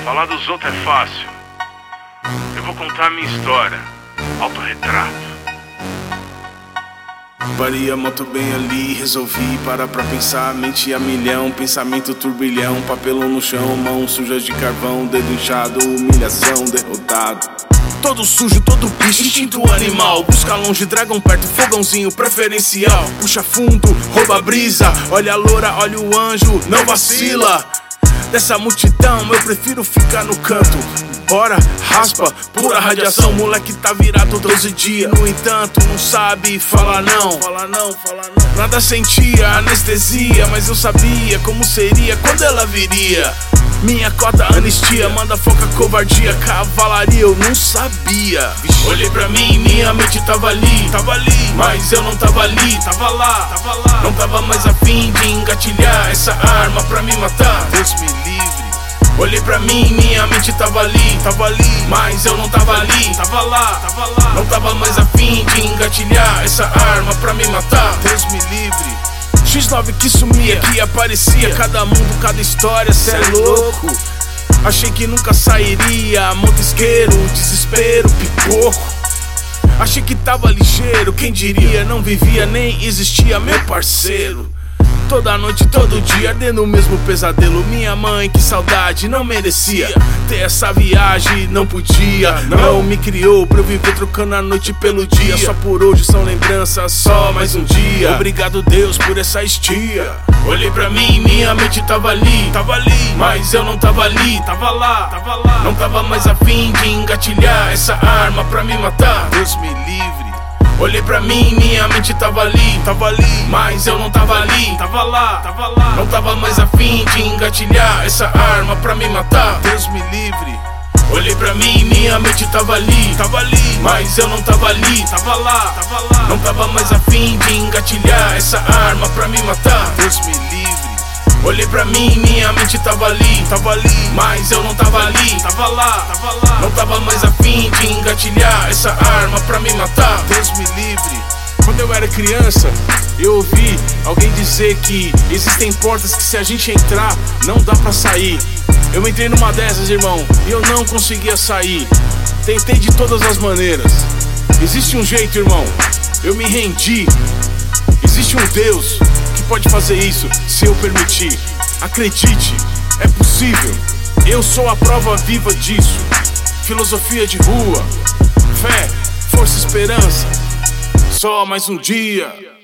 Falar dos outros é fácil. Eu vou contar a minha história. Autorretrato. Parei a moto bem ali, resolvi parar pra pensar. Mente a milhão, pensamento turbilhão. Papelão no chão, mãos sujas de carvão. Dedo inchado, humilhação, derrotado. Todo sujo, todo bicho, instinto animal. Busca longe, dragão perto, fogãozinho preferencial. Puxa fundo, rouba a brisa. Olha a loura, olha o anjo, não vacila. Dessa multidão eu prefiro ficar no canto. Bora, raspa, pura radiação. Moleque tá virado 12 dias. No entanto, não sabe falar não. Fala não, fala não. Nada sentia, anestesia. Mas eu sabia como seria quando ela viria. Minha cota, anistia, manda foca, covardia, cavalaria, eu não sabia. Olhei pra mim, minha mente tava ali, mas eu não tava ali, tava lá. Não tava mais afim de engatilhar essa arma pra me matar. Deus me livre. Olhei pra mim, minha mente tava ali, mas eu não tava ali, tava lá. Não tava mais afim de engatilhar essa arma pra me matar. Deus me livre. X9 que sumia, que aparecia. Cada mundo, cada história, cê é louco. Achei que nunca sairia. Montesqueiro, desespero, pipoco. Achei que tava ligeiro, quem diria. Não vivia nem existia, meu parceiro. Toda noite, todo dia, ardendo o mesmo pesadelo. Minha mãe, que saudade, não merecia ter essa viagem, não podia. Não me criou pra eu viver trocando a noite pelo dia. Só por hoje são lembranças, só mais um dia. Obrigado Deus por essa estia. Olhei pra mim, minha mente tava ali, mas eu não tava ali, tava lá. Não tava mais afim de engatilhar essa arma pra me matar. Deus me livre. Olhei pra mim, minha mente tava ali, mas eu não tava ali, tava lá. Não tava mais afim de engatilhar essa arma pra me matar. Deus me livre. Olhei pra mim, minha mente tava ali, mas eu não tava ali, tava lá. Não tava mais afim de engatilhar essa arma pra me matar. Deus me livre. Olhei pra mim, minha mente tava ali, mas eu não tava ali, tava lá. Não tava mais afim de engatilhar essa arma pra me matar. Deus me livre. Quando eu era criança, eu ouvi alguém dizer que existem portas que se a gente entrar, não dá pra sair. Eu entrei numa dessas, irmão, e eu não conseguia sair. Tentei de todas as maneiras. Existe um jeito, irmão, eu me rendi. Existe um Deus que pode fazer isso se eu permitir. Acredite, é possível. Eu sou a prova viva disso. Filosofia de rua, fé, força, esperança. Só mais um dia.